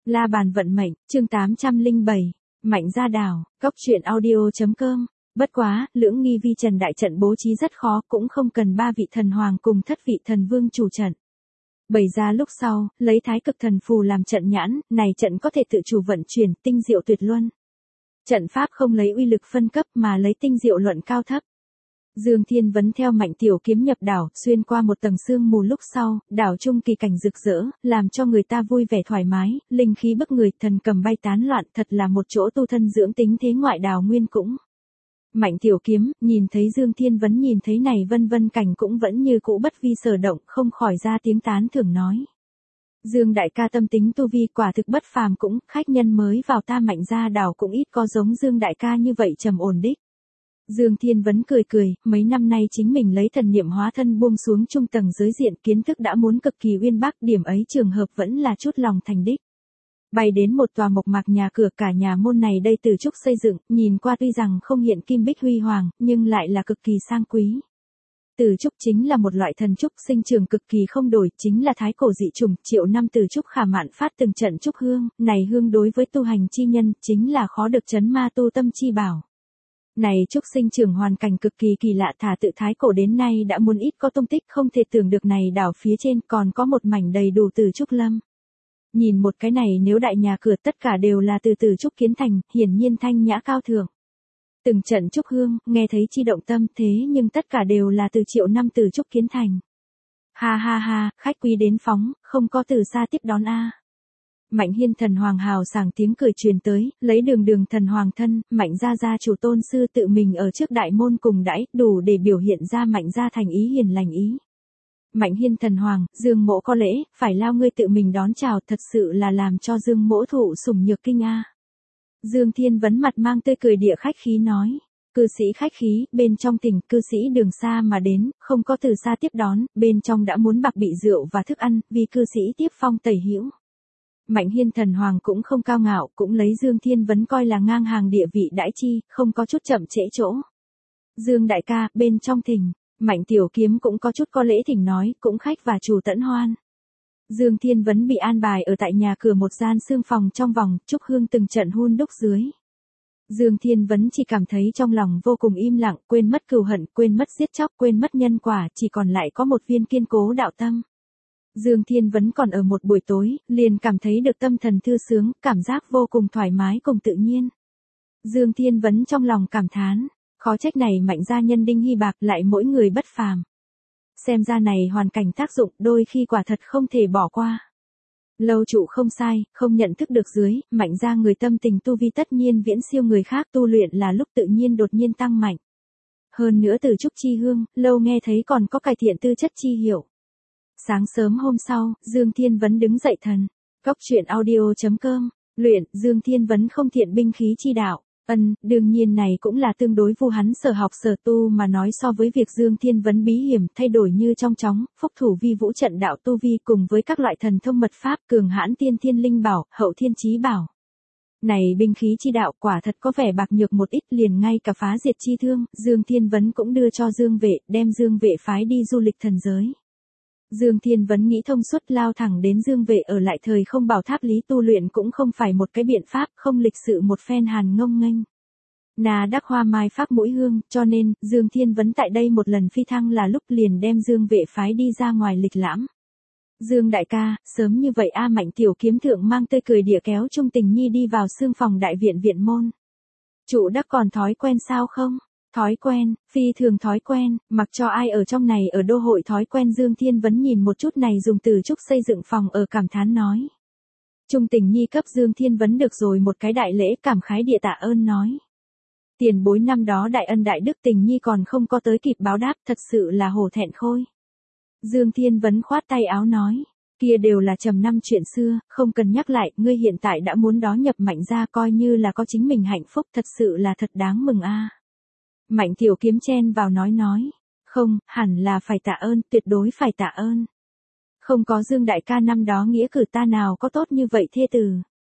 La bàn vận mệnh, chương 807, Mạnh gia đào, góc truyện audio.com. Bất quá, lưỡng nghi vi trần đại trận bố trí rất khó, cũng không cần 3 vị thần hoàng cùng thất vị thần vương chủ trận. Bày ra lúc sau, lấy thái cực thần phù làm trận nhãn, này trận có thể tự chủ vận chuyển, tinh diệu tuyệt luân. Trận pháp không lấy uy lực phân cấp mà lấy tinh diệu luận cao thấp. Dương Thiên Vấn theo Mạnh Tiểu Kiếm nhập đảo, xuyên qua một tầng sương mù lúc sau, đảo trung kỳ cảnh rực rỡ, làm cho người ta vui vẻ thoải mái, linh khí bức người, thần cầm bay tán loạn, thật là một chỗ tu thân dưỡng tính thế ngoại đào nguyên cũng. Mạnh Tiểu Kiếm, nhìn thấy Dương Thiên Vấn nhìn thấy này vân vân cảnh cũng vẫn như cũ bất vi sở động, không khỏi ra tiếng tán thưởng nói. Dương đại ca tâm tính tu vi quả thực bất phàm cũng, khách nhân mới vào ta Mạnh gia đảo cũng ít có giống Dương đại ca như vậy trầm ổn đích. Dương Thiên Vấn cười cười, mấy năm nay chính mình lấy thần niệm hóa thân buông xuống trung tầng giới diện, kiến thức đã muốn cực kỳ uyên bác, điểm ấy trường hợp vẫn là chút lòng thành đích. Bay đến một tòa mộc mạc nhà cửa, cả nhà môn này đây từ trúc xây dựng, nhìn qua tuy rằng không hiện kim bích huy hoàng, nhưng lại là cực kỳ sang quý. Từ trúc chính là một loại thần trúc sinh trường cực kỳ không đổi, chính là thái cổ dị trùng, triệu năm từ trúc khả mạn phát từng trận trúc hương, này hương đối với tu hành chi nhân, chính là khó được chấn ma tu tâm chi bảo. Này trúc sinh trưởng hoàn cảnh cực kỳ kỳ lạ, thả tự thái cổ đến nay đã muốn ít có tung tích, không thể tưởng được này đảo phía trên còn có một mảnh đầy đủ từ trúc lâm. Nhìn một cái này nếu đại nhà cửa tất cả đều là từ trúc kiến thành, hiển nhiên thanh nhã cao thượng. Từng trận trúc hương, nghe thấy chi động tâm, thế nhưng tất cả đều là từ triệu năm từ trúc kiến thành. Ha ha ha, khách quý đến phóng, không có từ xa tiếp đón a. Mạnh Hiên thần hoàng hào sảng tiếng cười truyền tới, lấy đường thần hoàng thân, Mạnh gia chủ tôn sư tự mình ở trước đại môn cùng đãi, đủ để biểu hiện ra Mạnh gia thành ý hiền lành ý. Mạnh Hiên thần hoàng, Dương mỗ có lễ, phải lao ngươi tự mình đón chào, thật sự là làm cho Dương mỗ thụ sủng nhược kinh a. Dương Thiên Vấn mặt mang tươi cười địa khách khí nói, cư sĩ khách khí, bên trong tỉnh, cư sĩ đường xa mà đến, không có từ xa tiếp đón, bên trong đã muốn bạc bị rượu và thức ăn, vì cư sĩ tiếp phong tẩy hữu. Mạnh Hiên thần hoàng cũng không cao ngạo, cũng lấy Dương Thiên Vấn coi là ngang hàng địa vị đãi chi, không có chút chậm trễ chỗ. Dương đại ca, bên trong thỉnh, Mạnh Tiểu Kiếm cũng có chút có lễ thỉnh nói, cũng khách và chủ tẫn hoan. Dương Thiên Vấn bị an bài ở tại nhà cửa một gian sương phòng trong vòng, trúc hương từng trận hun đúc dưới. Dương Thiên Vấn chỉ cảm thấy trong lòng vô cùng im lặng, quên mất cừu hận, quên mất giết chóc, quên mất nhân quả, chỉ còn lại có một viên kiên cố đạo tâm. Dương Thiên Vấn còn ở một buổi tối, liền cảm thấy được tâm thần thư sướng, cảm giác vô cùng thoải mái cùng tự nhiên. Dương Thiên Vấn trong lòng cảm thán, khó trách này Mạnh gia nhân đinh hy bạc lại mỗi người bất phàm. Xem ra này hoàn cảnh tác dụng đôi khi quả thật không thể bỏ qua. Lâu trụ không sai, không nhận thức được dưới, Mạnh gia người tâm tình tu vi tất nhiên viễn siêu người khác, tu luyện là lúc tự nhiên đột nhiên tăng mạnh. Hơn nữa từ trúc chi hương, lâu nghe thấy còn có cải thiện tư chất chi hiệu. Sáng sớm hôm sau, Dương Thiên Vấn đứng dậy thần. Góc truyện audio.com, luyện, Dương Thiên Vấn không thiện binh khí chi đạo. Đương nhiên này cũng là tương đối vu hắn sở học sở tu mà nói, so với việc Dương Thiên Vấn bí hiểm thay đổi như trong chóng, phúc thủ vi vũ trận đạo tu vi cùng với các loại thần thông mật pháp cường hãn tiên thiên linh bảo, hậu thiên chí bảo. Này binh khí chi đạo quả thật có vẻ bạc nhược một ít, liền ngay cả phá diệt chi thương, Dương Thiên Vấn cũng đưa cho Dương Vệ, đem Dương Vệ phái đi du lịch thần giới. Dương Thiên Vấn nghĩ thông suốt, lao thẳng đến Dương Vệ ở lại thời không bảo tháp lý tu luyện cũng không phải một cái biện pháp, không lịch sự một phen hàn ngông nghênh. Na đắc hoa mai pháp mũi hương, cho nên, Dương Thiên Vấn tại đây một lần phi thăng là lúc liền đem Dương Vệ phái đi ra ngoài lịch lãm. Dương đại ca, sớm như vậy a. Mạnh Tiểu Kiếm thượng mang tươi cười địa kéo Trung Tình Nhi đi vào sương phòng đại viện viện môn. Chủ đắc còn thói quen sao không? Thói quen, phi thường thói quen, mặc cho ai ở trong này ở đô hội thói quen. Dương Thiên Vấn nhìn một chút này dùng từ trúc xây dựng phòng ở cảm thán nói. Trung Tình Nhi cấp Dương Thiên Vấn được rồi một cái đại lễ, cảm khái địa tạ ơn nói. Tiền bối năm đó đại ân đại đức Tình Nhi còn không có tới kịp báo đáp, thật sự là hổ thẹn khôi. Dương Thiên Vấn khoát tay áo nói. Kia đều là trầm năm chuyện xưa, không cần nhắc lại, ngươi hiện tại đã muốn đó nhập Mạnh gia coi như là có chính mình hạnh phúc, thật sự là thật đáng mừng a. Mạnh Tiểu Kiếm chen vào nói, không, hẳn là phải tạ ơn, tuyệt đối phải tạ ơn. Không có Dương đại ca năm đó nghĩa cử ta nào có tốt như vậy thê tử.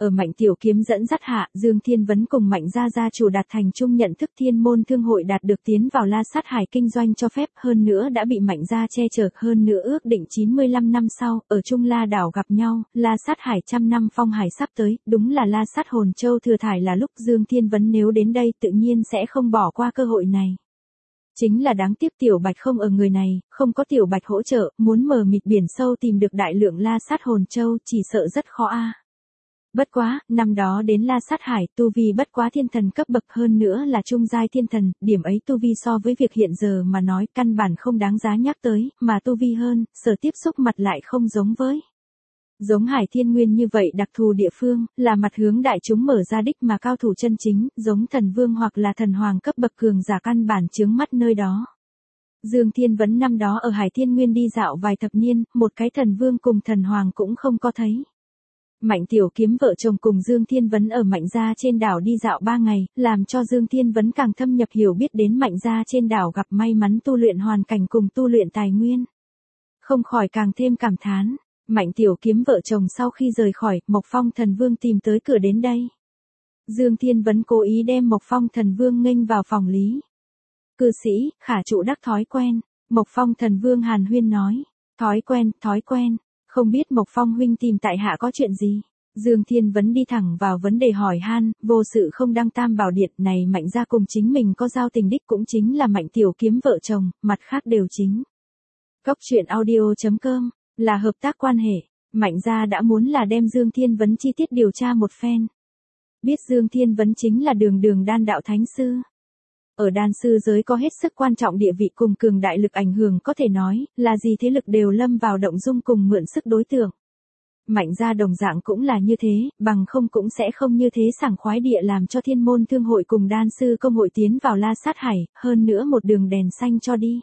Ở Mạnh Tiểu Kiếm dẫn dắt hạ, Dương Thiên Vấn cùng Mạnh gia gia chủ đạt thành chung nhận thức Thiên Môn Thương hội đạt được tiến vào La Sát Hải kinh doanh cho phép, hơn nữa đã bị Mạnh gia che chở, hơn nữa ước định 95 năm sau, ở Trung La đảo gặp nhau, La Sát Hải 100 năm phong hải sắp tới, đúng là La Sát Hồn Châu thừa thải là lúc Dương Thiên Vấn nếu đến đây tự nhiên sẽ không bỏ qua cơ hội này. Chính là đáng tiếc Tiểu Bạch không ở người này, không có Tiểu Bạch hỗ trợ, muốn mờ mịt biển sâu tìm được đại lượng La Sát Hồn Châu chỉ sợ rất khó a. Bất quá, năm đó đến La Sát Hải, tu vi bất quá thiên thần cấp bậc hơn nữa là trung giai thiên thần, điểm ấy tu vi so với việc hiện giờ mà nói căn bản không đáng giá nhắc tới, mà tu vi hơn, sở tiếp xúc mặt lại không giống với. Giống Hải Thiên Nguyên như vậy đặc thù địa phương, là mặt hướng đại chúng mở ra đích mà cao thủ chân chính, giống thần vương hoặc là thần hoàng cấp bậc cường giả căn bản chướng mắt nơi đó. Dương Thiên Vấn năm đó ở Hải Thiên Nguyên đi dạo vài thập niên, một cái thần vương cùng thần hoàng cũng không có thấy. Mạnh Tiểu Kiếm vợ chồng cùng Dương Thiên Vấn ở Mạnh gia trên đảo đi dạo 3 ngày, làm cho Dương Thiên Vấn càng thâm nhập hiểu biết đến Mạnh gia trên đảo gặp may mắn tu luyện hoàn cảnh cùng tu luyện tài nguyên. Không khỏi càng thêm cảm thán, Mạnh Tiểu Kiếm vợ chồng sau khi rời khỏi, Mộc Phong Thần Vương tìm tới cửa đến đây. Dương Thiên Vấn cố ý đem Mộc Phong Thần Vương nghênh vào phòng lý. Cư sĩ, khả trụ đắc thói quen, Mộc Phong Thần Vương hàn huyên nói, thói quen. Không biết Mộc Phong huynh tìm tại hạ có chuyện gì? Dương Thiên Vấn đi thẳng vào vấn đề hỏi han, vô sự không đăng tam bảo điện này Mạnh gia cùng chính mình có giao tình đích cũng chính là Mạnh Tiểu Kiếm vợ chồng, mặt khác đều chính. Góc truyện audio.com, là hợp tác quan hệ, Mạnh gia đã muốn là đem Dương Thiên Vấn chi tiết điều tra một phen. Biết Dương Thiên Vấn chính là đường đan đạo thánh sư. Ở đan sư giới có hết sức quan trọng địa vị cùng cường đại lực ảnh hưởng có thể nói, là gì thế lực đều lâm vào động dung cùng mượn sức đối tượng. Mạnh gia đồng dạng cũng là như thế, bằng không cũng sẽ không như thế sảng khoái địa làm cho Thiên Môn Thương hội cùng đan sư công hội tiến vào La Sát Hải, hơn nữa một đường đèn xanh cho đi.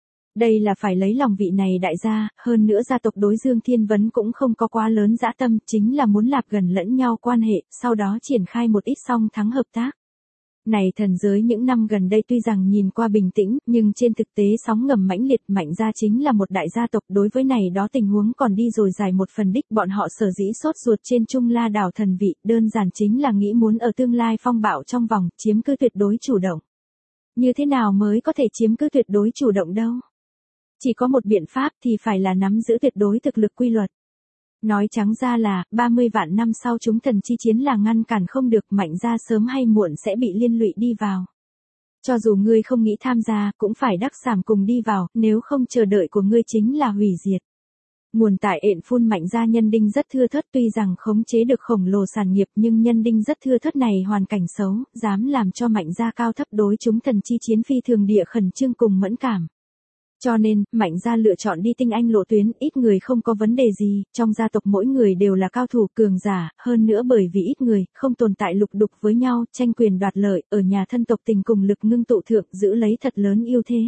Đây là phải lấy lòng vị này đại gia, hơn nữa gia tộc đối Dương Thiên Vấn cũng không có quá lớn dã tâm, chính là muốn lạp gần lẫn nhau quan hệ, sau đó triển khai một ít song thắng hợp tác. Này thần giới những năm gần đây tuy rằng nhìn qua bình tĩnh, nhưng trên thực tế sóng ngầm mãnh liệt, Mạnh gia chính là một đại gia tộc, đối với này đó tình huống còn đi rồi dài một phần đích, bọn họ sở dĩ sốt ruột trên Trung La đảo thần vị, đơn giản chính là nghĩ muốn ở tương lai phong bạo trong vòng, chiếm cứ tuyệt đối chủ động. Như thế nào mới có thể chiếm cứ tuyệt đối chủ động đâu? Chỉ có một biện pháp thì phải là nắm giữ tuyệt đối thực lực quy luật. Nói trắng ra là, 30 vạn năm sau chúng thần chi chiến là ngăn cản không được, Mạnh gia sớm hay muộn sẽ bị liên lụy đi vào. Cho dù ngươi không nghĩ tham gia, cũng phải đắc sảm cùng đi vào, nếu không chờ đợi của ngươi chính là hủy diệt. Nguồn tại ện phun Mạnh gia nhân đinh rất thưa thớt, tuy rằng khống chế được khổng lồ sản nghiệp nhưng nhân đinh rất thưa thớt này hoàn cảnh xấu, dám làm cho Mạnh gia cao thấp đối chúng thần chi chiến phi thường địa khẩn trương cùng mẫn cảm. Cho nên, Mạnh gia lựa chọn đi tinh anh lộ tuyến, ít người không có vấn đề gì, trong gia tộc mỗi người đều là cao thủ cường giả, hơn nữa bởi vì ít người, không tồn tại lục đục với nhau, tranh quyền đoạt lợi, ở nhà thân tộc tình cùng lực ngưng tụ thượng giữ lấy thật lớn ưu thế.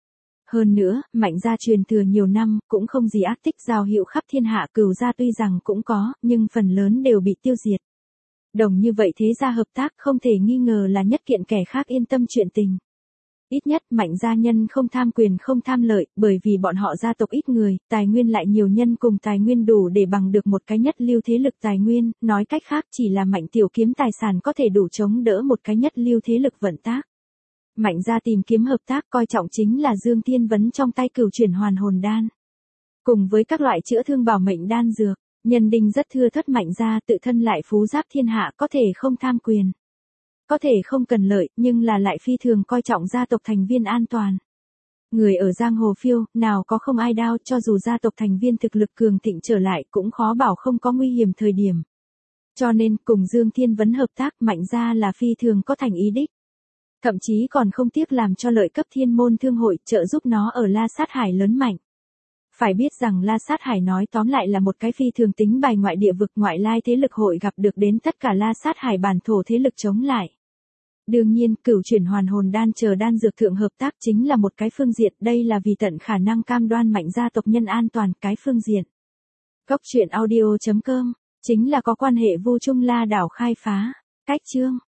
Hơn nữa, Mạnh gia truyền thừa nhiều năm, cũng không gì ác tích giao hiệu khắp thiên hạ, Cửu gia tuy rằng cũng có, nhưng phần lớn đều bị tiêu diệt. Đồng như vậy thế gia hợp tác không thể nghi ngờ là nhất kiện kẻ khác yên tâm chuyện tình. Ít nhất Mạnh gia nhân không tham quyền không tham lợi, bởi vì bọn họ gia tộc ít người, tài nguyên lại nhiều nhân cùng tài nguyên đủ để bằng được một cái nhất lưu thế lực tài nguyên, nói cách khác chỉ là Mạnh Tiểu Kiếm tài sản có thể đủ chống đỡ một cái nhất lưu thế lực vận tác. Mạnh gia tìm kiếm hợp tác coi trọng chính là Dương Thiên Vấn trong tay Cửu Chuyển Hoàn Hồn Đan. Cùng với các loại chữa thương bảo mệnh đan dược, nhân đinh rất thưa thớt, Mạnh gia tự thân lại phú giáp thiên hạ, có thể không tham quyền. Có thể không cần lợi, nhưng là lại phi thường coi trọng gia tộc thành viên an toàn. Người ở giang hồ phiêu, nào có không ai đao, cho dù gia tộc thành viên thực lực cường thịnh trở lại cũng khó bảo không có nguy hiểm thời điểm. Cho nên, cùng Dương Thiên Vấn hợp tác, Mạnh gia là phi thường có thành ý đích. Thậm chí còn không tiếc làm cho lợi cấp Thiên Môn Thương hội, trợ giúp nó ở La Sát Hải lớn mạnh. Phải biết rằng La Sát Hải nói tóm lại là một cái phi thường tính bài ngoại địa vực, ngoại lai thế lực hội gặp được đến tất cả La Sát Hải bản thổ thế lực chống lại. Đương nhiên, Cửu Chuyển Hoàn Hồn Đan chờ đan dược thượng hợp tác chính là một cái phương diện, đây là vì tận khả năng cam đoan Mạnh gia tộc nhân an toàn cái phương diện. Góc truyện audio.com, chính là có quan hệ Vu Trung La đảo khai phá. Cách chương